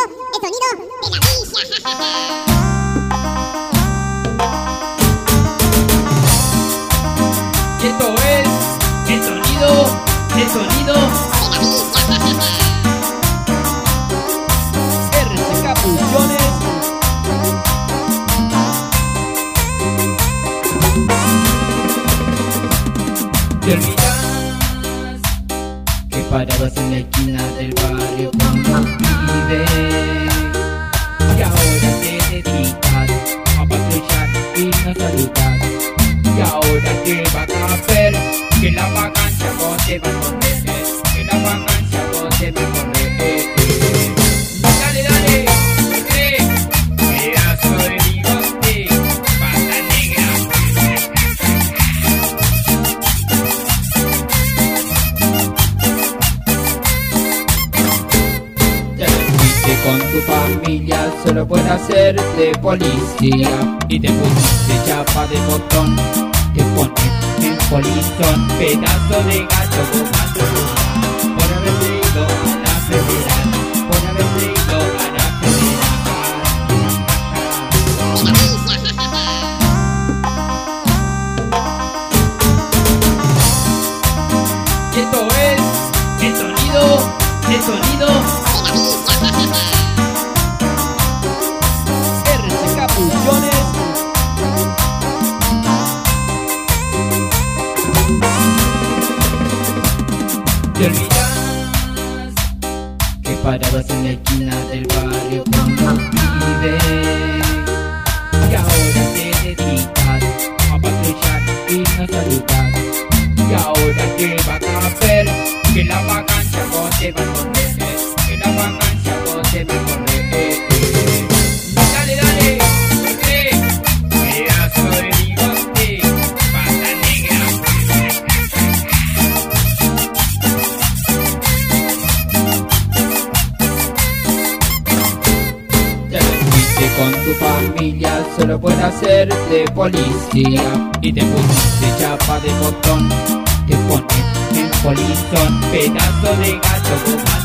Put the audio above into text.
de la villa. Y esto es el sonido De la villa. RCK Producciones. Te olvidas que parabas en la esquina del barrio con los pibes y ahora te dedicas a patrullar y no saludar. Y ahora te vas a ver que la vacancia vos te va a correr, que la vacancia vos te va a correr. Dale, dale, corre, pedazo de bigote, pata negra. Ya lo fuiste con tu familia solo por hacer de policía y te pusiste chapa de botón, te pones en polizón, pedazo de gato fumando por haber ido a la federal, por haber ido a la federal. Y esto es el sonido RCK Producciones. Te olvidas que parabas en la esquina del barrio con los pibes y ahora te dedicas a patrullar y no saludar. Y ahora te vas a ver que la vacancia vos te va a correr, que la vacancia vos te va a correr. Dale, dale, corre, pedazo de bigote, pata negra. Ya lo fuiste con tu familia solo por hacer de policía y te pusiste chapa de botón, te pones en polizón, pedazo de gato.